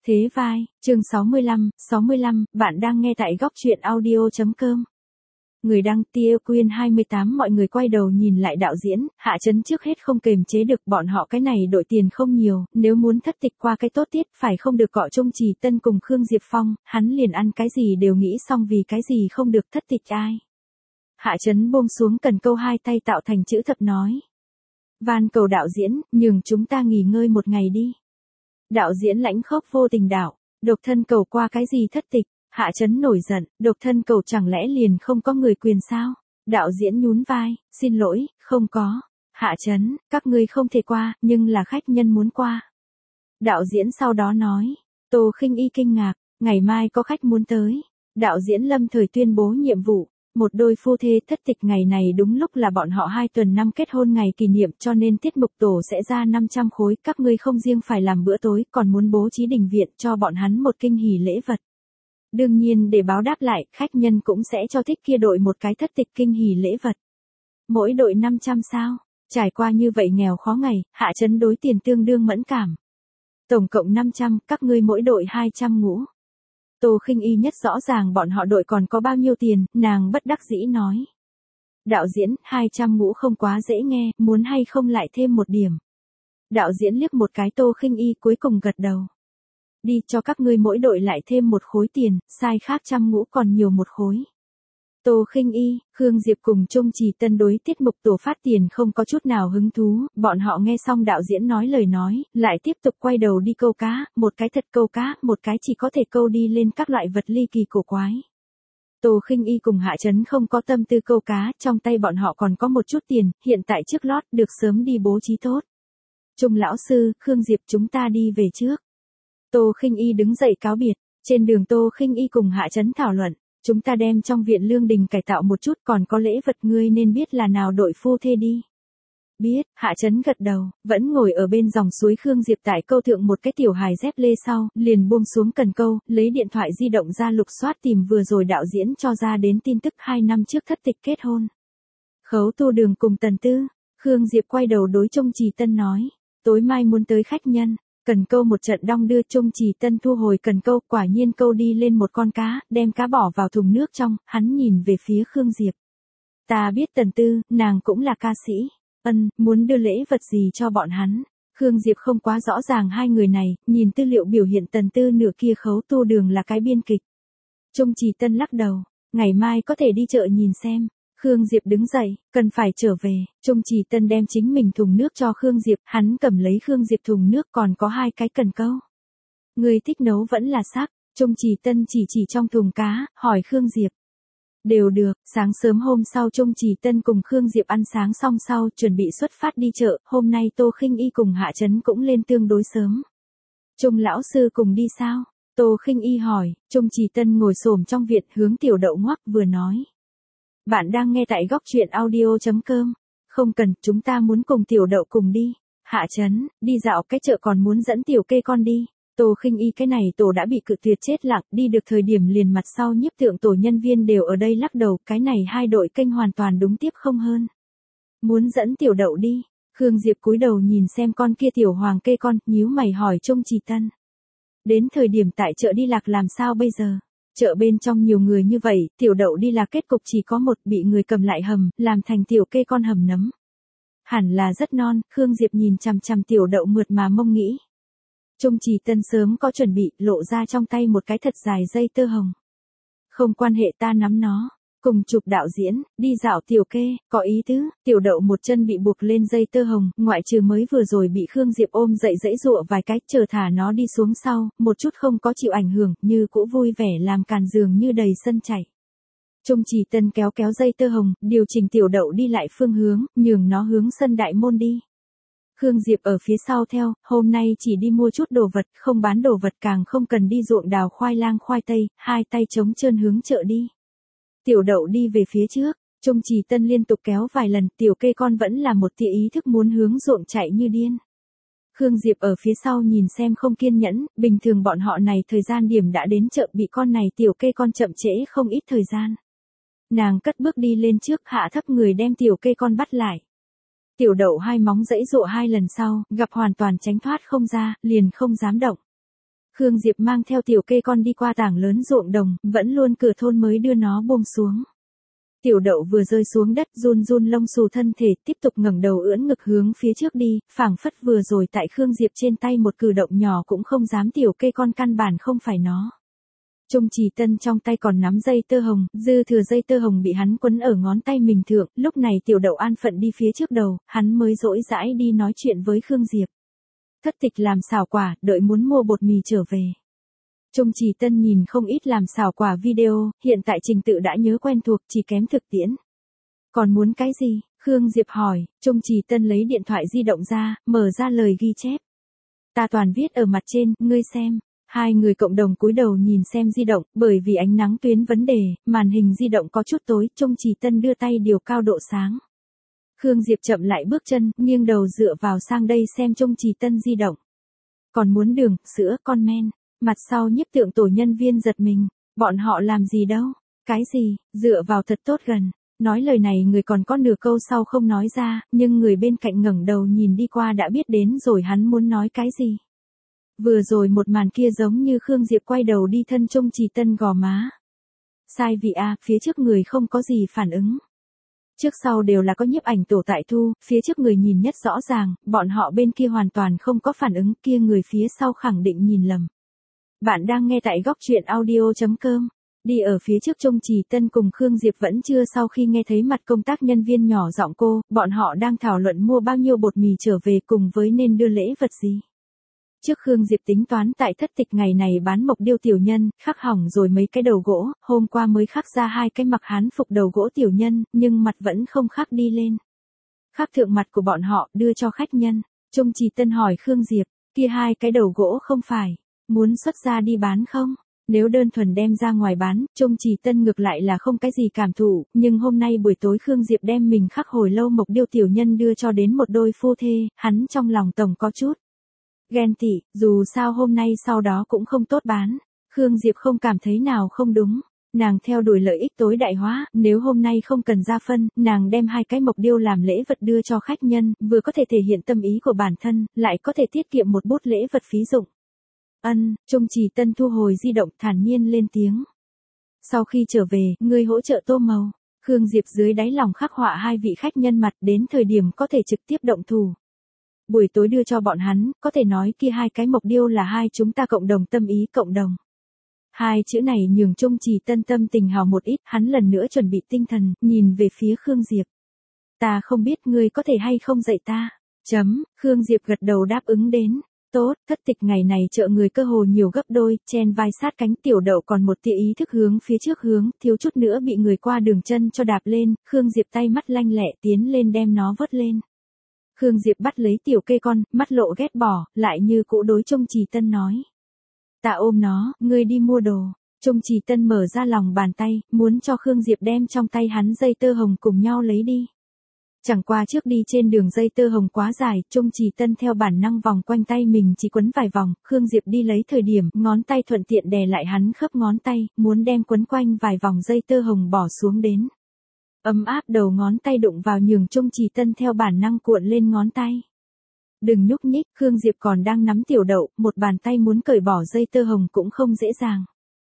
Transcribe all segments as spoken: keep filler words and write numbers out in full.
Thế vai, chương sáu mươi lăm, sáu mươi lăm, bạn đang nghe tại góc truyện audio.com. Người đăng Tia Quyên hai mươi tám. Mọi người quay đầu nhìn lại đạo diễn, Hạ Chấn trước hết không kềm chế được, bọn họ cái này đội tiền không nhiều, nếu muốn thất tịch qua cái tốt tiết phải không được cọ Trung Trì Tân cùng Khương Diệp Phong, hắn liền ăn cái gì đều nghĩ xong vì cái gì không được thất tịch ai. Hạ Chấn buông xuống cần câu, hai tay tạo thành chữ thập nói. Van cầu đạo diễn, nhường chúng ta nghỉ ngơi một ngày đi. Đạo diễn lãnh khốc vô tình đạo, độc thân cầu qua cái gì thất tịch. Hạ Chấn nổi giận, độc thân cầu chẳng lẽ liền không có người quyền sao? Đạo diễn nhún vai, xin lỗi, không có. Hạ Chấn, các ngươi không thể qua, nhưng là khách nhân muốn qua. Đạo diễn sau đó nói, Tô Khinh Y kinh ngạc, ngày mai có khách muốn tới. Đạo diễn lâm thời tuyên bố nhiệm vụ, một đôi phu thê thất tịch ngày này đúng lúc là bọn họ hai tuần năm kết hôn ngày kỷ niệm, cho nên tiết mục tổ sẽ ra năm trăm khối, các ngươi không riêng phải làm bữa tối, còn muốn bố trí đình viện cho bọn hắn một kinh hỉ lễ vật. Đương nhiên để báo đáp lại, khách nhân cũng sẽ cho thích kia đội một cái thất tịch kinh hỉ lễ vật. Mỗi đội năm trăm sao? Trải qua như vậy nghèo khó ngày, Hạ Chấn đối tiền tương đương mẫn cảm. Tổng cộng năm trăm, các ngươi mỗi đội hai trăm ngũ. Tô Khinh Y nhất rõ ràng bọn họ đội còn có bao nhiêu tiền, nàng bất đắc dĩ nói. Đạo diễn, hai trăm ngũ không quá dễ nghe, muốn hay không lại thêm một điểm. Đạo diễn liếc một cái Tô Khinh Y cuối cùng gật đầu. Đi, cho các ngươi mỗi đội lại thêm một khối tiền, sai khác trăm ngũ còn nhiều một khối. Tô Khinh Y, Khương Diệp cùng Trung Trì Tân đối tiết mục tổ phát tiền không có chút nào hứng thú, bọn họ nghe xong đạo diễn nói lời nói, lại tiếp tục quay đầu đi câu cá, một cái thật câu cá, một cái chỉ có thể câu đi lên các loại vật ly kỳ cổ quái. Tô Khinh Y cùng Hạ Chấn không có tâm tư câu cá, trong tay bọn họ còn có một chút tiền, hiện tại trước lót được sớm đi bố trí tốt. Trung lão sư, Khương Diệp chúng ta đi về trước. Tô Khinh Y đứng dậy cáo biệt, trên đường Tô Khinh Y cùng Hạ Chấn thảo luận, chúng ta đem trong viện lương đình cải tạo một chút, còn có lễ vật ngươi nên biết là nào đội phu thê đi. Biết, Hạ Chấn gật đầu, vẫn ngồi ở bên dòng suối. Khương Diệp tại câu thượng một cái tiểu hài dép lê sau, liền buông xuống cần câu, lấy điện thoại di động ra lục soát tìm vừa rồi đạo diễn cho ra đến tin tức hai năm trước thất tịch kết hôn. Khấu Tu Đường cùng Tần Tư, Khương Diệp quay đầu đối Trung Trì Tân nói, tối mai muốn tới khách nhân. Cần câu một trận đong đưa. Trung Trì Tân thu hồi cần câu, quả nhiên câu đi lên một con cá, đem cá bỏ vào thùng nước trong, hắn nhìn về phía Khương Diệp. Ta biết Tần Tư, nàng cũng là ca sĩ. Ân, muốn đưa lễ vật gì cho bọn hắn. Khương Diệp không quá rõ ràng hai người này, nhìn tư liệu biểu hiện Tần Tư nửa kia Khấu Tu Đường là cái biên kịch. Trung Trì Tân lắc đầu, ngày mai có thể đi chợ nhìn xem. Khương Diệp đứng dậy, cần phải trở về. Trung Trì Tân đem chính mình thùng nước cho Khương Diệp, hắn cầm lấy Khương Diệp thùng nước còn có hai cái cần câu. Người thích nấu vẫn là sắc. Trung Trì Tân chỉ chỉ trong thùng cá, hỏi Khương Diệp. Đều được. Sáng sớm hôm sau Trung Trì Tân cùng Khương Diệp ăn sáng xong sau, chuẩn bị xuất phát đi chợ. Hôm nay Tô Khinh Y cùng Hạ Chấn cũng lên tương đối sớm. Trung lão sư cùng đi sao? Tô Khinh Y hỏi. Trung Trì Tân ngồi xổm trong viện hướng Tiểu Đậu ngoắc vừa nói. Bạn đang nghe tại góc truyện audio.com. Không cần, chúng ta muốn cùng Tiểu Đậu cùng đi. Hạ Chấn, đi dạo cái chợ còn muốn dẫn Tiểu Kê con đi. Tô Khinh Y cái này tổ đã bị cự tuyệt chết lặng, đi được thời điểm liền mặt sau nhiếp tượng tổ nhân viên đều ở đây lắc đầu, cái này hai đội kênh hoàn toàn đúng tiếp không hơn. Muốn dẫn Tiểu Đậu đi. Khương Diệp cúi đầu nhìn xem con kia Tiểu Hoàng Kê con, nhíu mày hỏi Trung Trì Tân. Đến thời điểm tại chợ đi lạc làm sao bây giờ? Chợ bên trong nhiều người như vậy, Tiểu Đậu đi là kết cục chỉ có một, bị người cầm lại hầm, làm thành Tiểu Kê con hầm nấm. Hẳn là rất non. Khương Diệp nhìn chằm chằm Tiểu Đậu mượt mà mông nghĩ. Trung Trì Tân sớm có chuẩn bị, lộ ra trong tay một cái thật dài dây tơ hồng. Không quan hệ, ta nắm nó. Cùng chụp đạo diễn, đi dạo Tiểu Kê, có ý tứ. Tiểu Đậu một chân bị buộc lên dây tơ hồng, ngoại trừ mới vừa rồi bị Khương Diệp ôm dậy dãy dụa vài cái, chờ thả nó đi xuống sau, một chút không có chịu ảnh hưởng, như cũ vui vẻ làm càn giường như đầy sân chảy. Trung Trì Tân kéo kéo dây tơ hồng, điều chỉnh Tiểu Đậu đi lại phương hướng, nhường nó hướng sân đại môn đi. Khương Diệp ở phía sau theo, hôm nay chỉ đi mua chút đồ vật, không bán đồ vật, càng không cần đi ruộng đào khoai lang khoai tây, hai tay trống trơn hướng chợ đi. Tiểu Đậu đi về phía trước, Trung Trì Tân liên tục kéo vài lần, Tiểu Kê con vẫn là một tia ý thức muốn hướng ruộng chạy như điên. Khương Diệp ở phía sau nhìn xem không kiên nhẫn, bình thường bọn họ này thời gian điểm đã đến chợ, bị con này Tiểu Kê con chậm trễ không ít thời gian. Nàng cất bước đi lên trước, hạ thấp người đem Tiểu Kê con bắt lại. Tiểu Đậu hai móng dãy dụa hai lần sau, gặp hoàn toàn tránh thoát không ra, liền không dám động. Khương Diệp mang theo tiểu kê con đi qua tảng lớn ruộng đồng, vẫn luôn cửa thôn mới đưa nó buông xuống. Tiểu đậu vừa rơi xuống đất run run lông xù thân thể, tiếp tục ngẩng đầu ưỡn ngực hướng phía trước đi, phảng phất vừa rồi tại Khương Diệp trên tay một cử động nhỏ cũng không dám, tiểu kê con căn bản không phải nó. Trung Trì Tân trong tay còn nắm dây tơ hồng, dư thừa dây tơ hồng bị hắn quấn ở ngón tay mình thượng, lúc này tiểu đậu an phận đi phía trước đầu, hắn mới dỗi dãi đi nói chuyện với Khương Diệp. Thất tịch làm xào quả, đợi muốn mua bột mì trở về. Trung Trì Tân nhìn không ít làm xào quả video, hiện tại trình tự đã nhớ quen thuộc, chỉ kém thực tiễn. Còn muốn cái gì? Khương Diệp hỏi. Trung Trì Tân lấy điện thoại di động ra, mở ra lời ghi chép. Ta toàn viết ở mặt trên, ngươi xem. Hai người cộng đồng cúi đầu nhìn xem di động, bởi vì ánh nắng tuyến vấn đề, màn hình di động có chút tối, Trung Trì Tân đưa tay điều cao độ sáng. Khương Diệp chậm lại bước chân, nghiêng đầu dựa vào sang đây xem Trung Trì Tân di động. Còn muốn đường, sữa, con men. Mặt sau nhiếp tượng tổ nhân viên giật mình, bọn họ làm gì đâu, cái gì, dựa vào thật tốt gần. Nói lời này người còn có nửa câu sau không nói ra, nhưng người bên cạnh ngẩng đầu nhìn đi qua đã biết đến rồi hắn muốn nói cái gì. Vừa rồi một màn kia giống như Khương Diệp quay đầu đi thân Trung Trì Tân gò má. Sai vị a, phía trước người không có gì phản ứng. Trước sau đều là có nhiếp ảnh tổ tại thu, phía trước người nhìn nhất rõ ràng, bọn họ bên kia hoàn toàn không có phản ứng, kia người phía sau khẳng định nhìn lầm. Bạn đang nghe tại góc truyện audio chấm com. Đi ở phía trước Trung Trì Tân cùng Khương Diệp vẫn chưa sau khi nghe thấy mặt công tác nhân viên nhỏ giọng cô, bọn họ đang thảo luận mua bao nhiêu bột mì trở về cùng với nên đưa lễ vật gì. Trước Khương Diệp tính toán tại thất tịch ngày này bán mộc điêu tiểu nhân, khắc hỏng rồi mấy cái đầu gỗ, hôm qua mới khắc ra hai cái mặc hán phục đầu gỗ tiểu nhân, nhưng mặt vẫn không khắc đi lên. Khắc thượng mặt của bọn họ, đưa cho khách nhân. Trung Trì Tân hỏi Khương Diệp, kia hai cái đầu gỗ không phải muốn xuất ra đi bán không? Nếu đơn thuần đem ra ngoài bán, Trung Trì Tân ngược lại là không cái gì cảm thụ, nhưng hôm nay buổi tối Khương Diệp đem mình khắc hồi lâu mộc điêu tiểu nhân đưa cho đến một đôi phu thê, hắn trong lòng tổng có chút ghen tị, dù sao hôm nay sau đó cũng không tốt bán. Khương Diệp không cảm thấy nào không đúng, nàng theo đuổi lợi ích tối đại hóa, nếu hôm nay không cần ra phân, nàng đem hai cái mộc điêu làm lễ vật đưa cho khách nhân, vừa có thể thể hiện tâm ý của bản thân, lại có thể tiết kiệm một bút lễ vật phí dụng. Ân, Trung Trì Tân thu hồi di động thản nhiên lên tiếng. Sau khi trở về, ngươi hỗ trợ tô màu. Khương Diệp dưới đáy lòng khắc họa hai vị khách nhân mặt đến thời điểm có thể trực tiếp động thủ. Buổi tối đưa cho bọn hắn, có thể nói kia hai cái mộc điêu là hai chúng ta cộng đồng tâm ý cộng đồng. Hai chữ này nhường Trung Trì Tân tâm tình hào một ít, hắn lần nữa chuẩn bị tinh thần, nhìn về phía Khương Diệp. Ta không biết ngươi có thể hay không dạy ta. Chấm, Khương Diệp gật đầu đáp ứng đến. Tốt, thất tịch ngày này chợ người cơ hồ nhiều gấp đôi, chen vai sát cánh tiểu đậu còn một tia ý thức hướng phía trước hướng, thiếu chút nữa bị người qua đường chân cho đạp lên, Khương Diệp tay mắt lanh lẹ tiến lên đem nó vớt lên. Khương Diệp bắt lấy tiểu kê con, mắt lộ ghét bỏ, lại như cũ đối Trung Trì Tân nói. Ta ôm nó, ngươi đi mua đồ. Trung Trì Tân mở ra lòng bàn tay, muốn cho Khương Diệp đem trong tay hắn dây tơ hồng cùng nhau lấy đi. Chẳng qua trước đi trên đường dây tơ hồng quá dài, Trung Trì Tân theo bản năng vòng quanh tay mình chỉ quấn vài vòng, Khương Diệp đi lấy thời điểm, ngón tay thuận tiện đè lại hắn khớp ngón tay, muốn đem quấn quanh vài vòng dây tơ hồng bỏ xuống đến. Ấm áp đầu ngón tay đụng vào nhường Trung Trì Tân theo bản năng cuộn lên ngón tay. Đừng nhúc nhích, Khương Diệp còn đang nắm tiểu đậu, một bàn tay muốn cởi bỏ dây tơ hồng cũng không dễ dàng.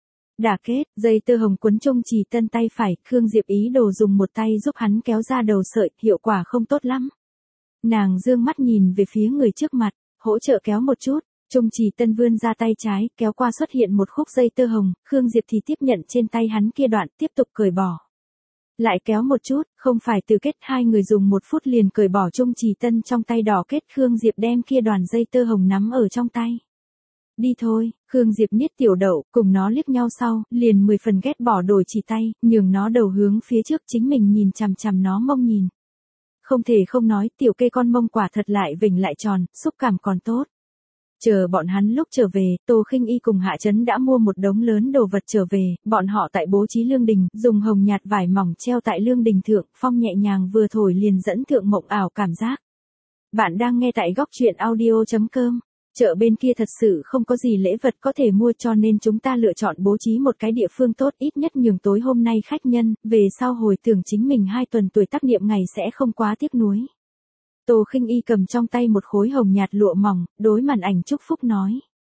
Đả kết, dây tơ hồng quấn Trung Trì Tân tay phải, Khương Diệp ý đồ dùng một tay giúp hắn kéo ra đầu sợi, hiệu quả không tốt lắm. Nàng dương mắt nhìn về phía người trước mặt, hỗ trợ kéo một chút, Trung Trì Tân vươn ra tay trái, kéo qua xuất hiện một khúc dây tơ hồng, Khương Diệp thì tiếp nhận trên tay hắn kia đoạn, tiếp tục cởi bỏ. Lại kéo một chút, không phải từ kết, hai người dùng một phút liền cởi bỏ Trung Trì Tân trong tay đỏ kết, Khương Diệp đem kia đoàn dây tơ hồng nắm ở trong tay. Đi thôi, Khương Diệp niết tiểu đậu, cùng nó liếc nhau sau, liền mười phần ghét bỏ đổi chỉ tay, nhường nó đầu hướng phía trước chính mình nhìn chằm chằm nó mông nhìn. Không thể không nói, tiểu kê con mông quả thật lại vểnh lại tròn, xúc cảm còn tốt. Chờ bọn hắn lúc trở về, Tô Khinh Y cùng Hạ Chấn đã mua một đống lớn đồ vật trở về, bọn họ tại bố trí lương đình, dùng hồng nhạt vải mỏng treo tại lương đình thượng, phong nhẹ nhàng vừa thổi liền dẫn thượng mộng ảo cảm giác. Bạn đang nghe tại góc truyện audio chấm com. Chợ bên kia thật sự không có gì lễ vật có thể mua cho nên chúng ta lựa chọn bố trí một cái địa phương tốt ít nhất nhường tối hôm nay khách nhân, về sau hồi tưởng chính mình hai tuần tuổi tác niệm ngày sẽ không quá tiếc nuối. Tô Khinh Y cầm trong tay một khối hồng nhạt lụa mỏng, đối màn ảnh chúc phúc nói.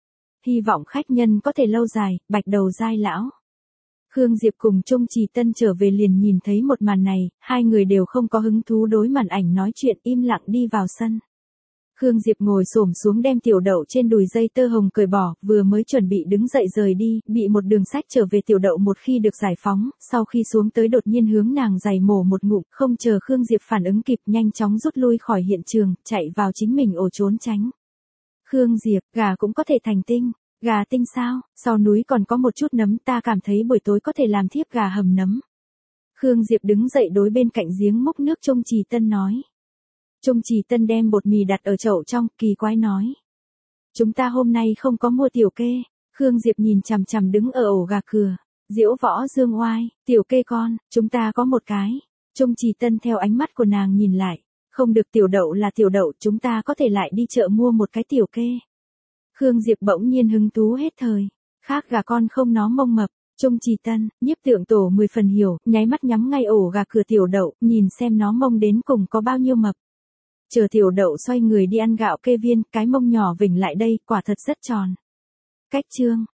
hy vọng khách nhân có thể lâu dài, bạch đầu dai lão. Khương Diệp cùng Trung Trì Tân trở về liền nhìn thấy một màn này, hai người đều không có hứng thú đối màn ảnh nói chuyện, im lặng đi vào sân. Khương Diệp ngồi xổm xuống đem tiểu đậu trên đùi dây tơ hồng cởi bỏ, vừa mới chuẩn bị đứng dậy rời đi, bị một đường sách trở về tiểu đậu một khi được giải phóng, sau khi xuống tới đột nhiên hướng nàng giày mổ một ngụm, không chờ Khương Diệp phản ứng kịp nhanh chóng rút lui khỏi hiện trường, chạy vào chính mình ổ trốn tránh. Khương Diệp, gà cũng có thể thành tinh. Gà tinh sao, sau núi còn có một chút nấm, ta cảm thấy buổi tối có thể làm thiếp gà hầm nấm. Khương Diệp đứng dậy đối bên cạnh giếng múc nước Trung Trì Tân nói. Trung Trì Tân đem bột mì đặt ở chậu trong, kỳ quái nói. Chúng ta hôm nay không có mua tiểu kê. Khương Diệp nhìn chằm chằm đứng ở ổ gà cửa. Diễu Võ Dương oai, tiểu kê con, chúng ta có một cái. Trung Trì Tân theo ánh mắt của nàng nhìn lại. Không được, tiểu đậu là tiểu đậu, chúng ta có thể lại đi chợ mua một cái tiểu kê. Khương Diệp bỗng nhiên hứng thú hết thời. Khác gà con không nó mông mập. Trung Trì Tân, Nhiếp Tượng Tổ mười phần hiểu, nháy mắt nhắm ngay ổ gà cửa tiểu đậu, nhìn xem nó mông đến cùng có bao nhiêu mập. Chờ tiểu đậu xoay người đi ăn gạo kê viên, cái mông nhỏ vểnh lại đây, quả thật rất tròn. Cách chương.